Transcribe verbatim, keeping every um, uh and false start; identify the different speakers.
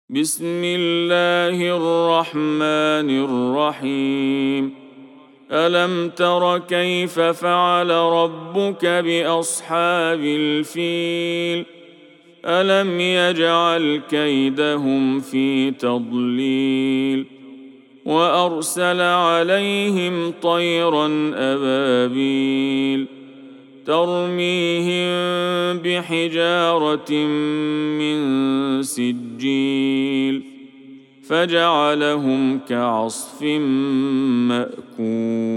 Speaker 1: بسم الله الرحمن الرحيم ألم تر كيف فعل ربك بأصحاب الفيل ألم يجعل كيدهم في تضليل وأرسل عليهم طيرا أبابيل ترميهم بحجارة من سجيل فجعلهم كعصف مأكول.